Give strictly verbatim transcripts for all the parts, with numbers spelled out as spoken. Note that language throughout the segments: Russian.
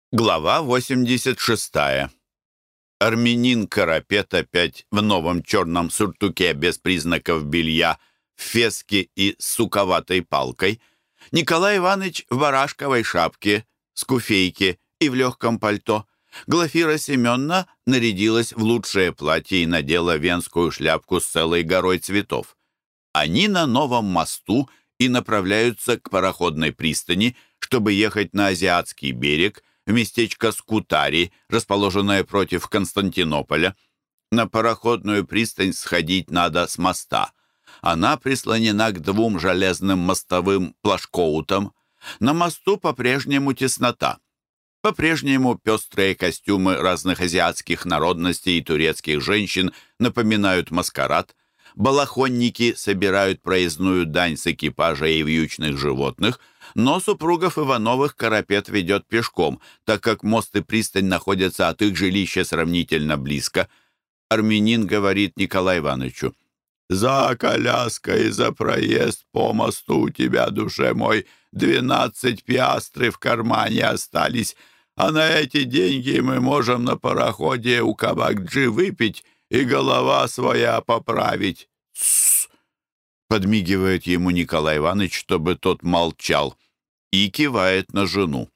Глава восемьдесят шестая. Армянин Карапет опять в новом черном сюртуке без признаков белья, в феске и с суковатой палкой. Николай Иванович в барашковой шапке, скуфейке и в легком пальто. Глафира Семеновна нарядилась в лучшее платье и надела венскую шляпку с целой горой цветов. Они на новом мосту и направляются к пароходной пристани, чтобы ехать на Азиатский берег, в местечко Скутари, расположенное против Константинополя. На пароходную пристань сходить надо с моста. Она прислонена к двум железным мостовым плашкоутам. На мосту по-прежнему теснота. По-прежнему пестрые костюмы разных азиатских народностей и турецких женщин напоминают маскарад. Балахонники собирают проездную дань с экипажа и вьючных животных, но супругов Ивановых Карапет ведет пешком, так как мост и пристань находятся от их жилища сравнительно близко. Армянин говорит Николаю Ивановичу: «За коляской, за проезд по мосту у тебя, душе мой, двенадцать пиастры в кармане остались, а на эти деньги мы можем на пароходе у Кабакджи выпить и голова своя поправить». «Тссс!» — подмигивает ему Николай Иванович, чтобы тот молчал, и кивает на жену.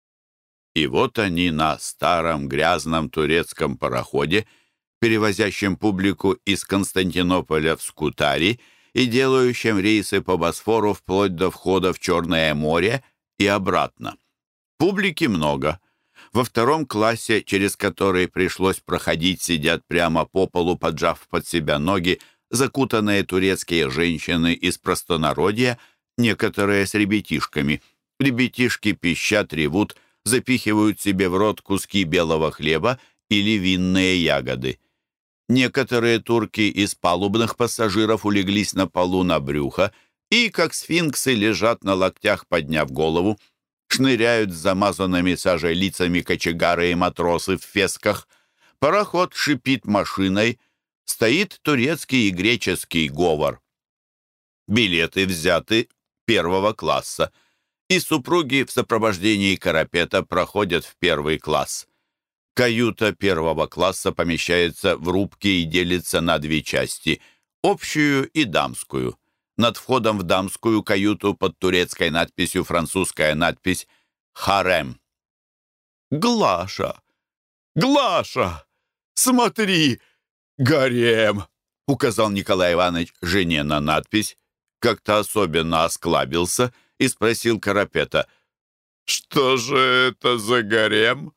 И вот они на старом грязном турецком пароходе, перевозящем публику из Константинополя в Скутари и делающем рейсы по Босфору вплоть до входа в Черное море и обратно. Публики много. Во втором классе, через который пришлось проходить, сидят прямо по полу, поджав под себя ноги, закутанные турецкие женщины из простонародья, некоторые с ребятишками. Ребятишки пищат, ревут, запихивают себе в рот куски белого хлеба или винные ягоды. Некоторые турки из палубных пассажиров улеглись на полу на брюхо и, как сфинксы, лежат на локтях, подняв голову. Шныряют с замазанными сажей лицами кочегары и матросы в фесках. Пароход шипит машиной. Стоит турецкий и греческий говор. Билеты взяты первого класса, и супруги в сопровождении Карапета проходят в первый класс. Каюта первого класса помещается в рубке и делится на две части — общую и дамскую. Над входом в дамскую каюту под турецкой надписью французская надпись «Харем». «Глаша! Глаша! Смотри! Гарем!» — указал Николай Иванович жене на надпись, как-то особенно осклабился и спросил Карапета: «Что же это за гарем?»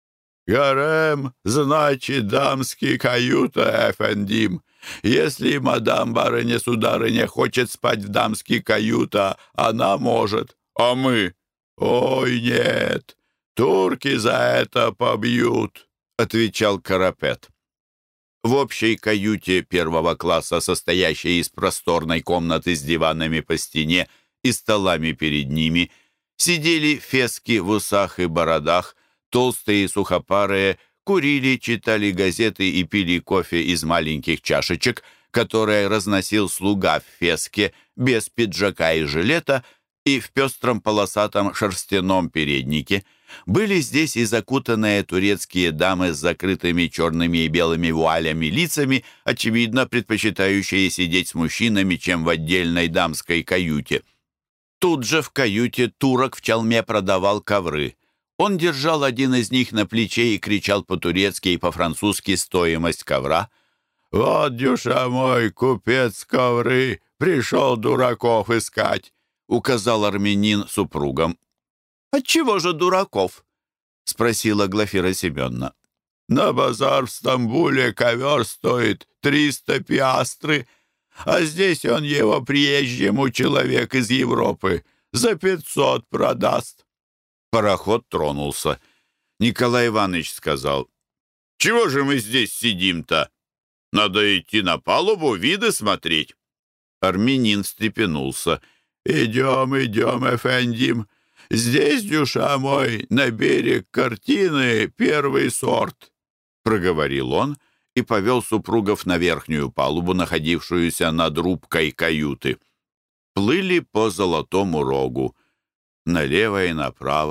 «Гарем значит дамский каюта, эфендим. Если мадам барыня-сударыня хочет спать в дамский каюта, она может. А мы? Ой, нет, турки за это побьют», — отвечал Карапет. В общей каюте первого класса, состоящей из просторной комнаты с диванами по стене и столами перед ними, сидели фески в усах и бородах, толстые и сухопарые, курили, читали газеты и пили кофе из маленьких чашечек, которые разносил слуга в феске, без пиджака и жилета и в пестром полосатом шерстяном переднике. Были здесь и закутанные турецкие дамы с закрытыми черными и белыми вуалями лицами, очевидно, предпочитающие сидеть с мужчинами, чем в отдельной дамской каюте. Тут же в каюте турок в чалме продавал ковры. Он держал один из них на плече и кричал по-турецки и по-французски стоимость ковра. «Вот, дюша мой, купец ковры, пришел дураков искать», — указал армянин супругам. «Отчего же дураков?» — спросила Глафира Семеновна. «На базар в Стамбуле ковер стоит триста пиастры, а здесь он его приезжему человек из Европы за пятьсот продаст». Пароход тронулся. Николай Иванович сказал: «Чего же мы здесь сидим-то? Надо идти на палубу, виды смотреть». Армянин встрепенулся. «Идем, идем, эфендим. Здесь, дюша мой, на берег картины первый сорт», — проговорил он и повел супругов на верхнюю палубу, находившуюся над рубкой каюты. Плыли по Золотому Рогу. Налево и направо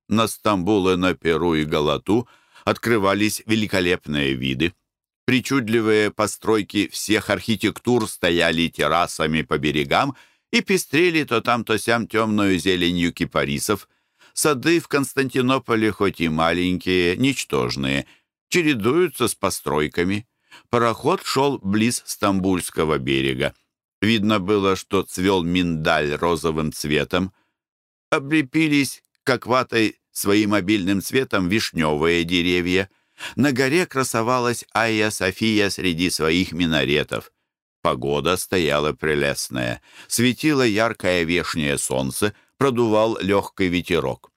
На Стамбул и на Перу и Галату открывались великолепные виды. Причудливые постройки всех архитектур стояли террасами по берегам и пестрели то там, то сям темную зеленью кипарисов. Сады в Константинополе, хоть и маленькие, ничтожные, чередуются с постройками. Пароход шел близ Стамбульского берега. Видно было, что цвел миндаль розовым цветом. Облепились, как ватой, своим обильным цветом вишневые деревья. На горе красовалась Айя София среди своих минаретов. Погода стояла прелестная. Светило яркое вешнее солнце, продувал легкий ветерок.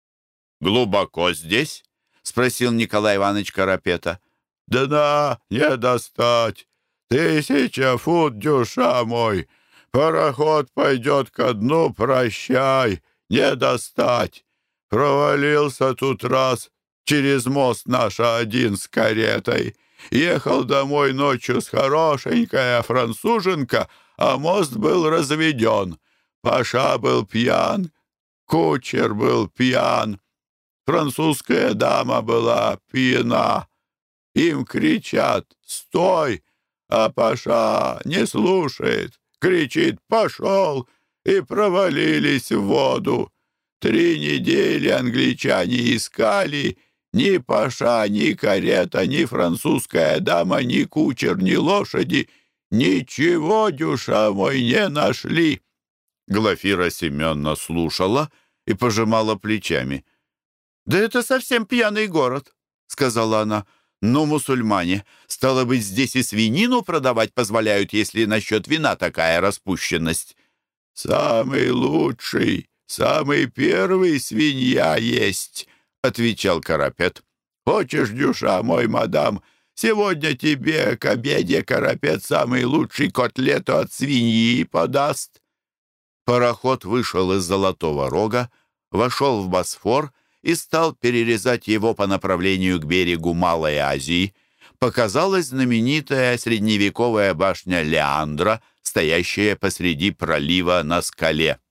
«Глубоко здесь?» — спросил Николай Иванович Карапета. «Дна не достать. Тысяча фут, дюша мой. Пароход пойдет ко дну, прощай, не достать. Провалился тут раз через мост наш один с каретой. Ехал домой ночью с хорошенькая француженка, а мост был разведен. Паша был пьян, кучер был пьян, французская дама была пьяна. Им кричат «Стой!», а Паша не слушает, кричит «Пошел!» и провалились в воду. Три недели англичане искали, ни Паша, ни карета, ни французская дама, ни кучер, ни лошади. Ничего, дюша мой, не нашли. Глафира Семеновна слушала и пожимала плечами. «Да это совсем пьяный город», — сказала она. «Но мусульмане, стало быть, здесь и свинину продавать позволяют, если насчет вина такая распущенность». «Самый лучший, самый первый свинья есть», — отвечал Карапет. «Хочешь, дюша мой, мадам, сегодня тебе к обеде Карапет самый лучший котлету от свиньи подаст». Пароход вышел из Золотого Рога, вошел в Босфор и стал перерезать его по направлению к берегу Малой Азии. Показалась знаменитая средневековая башня Леандра, стоящая посреди пролива на скале.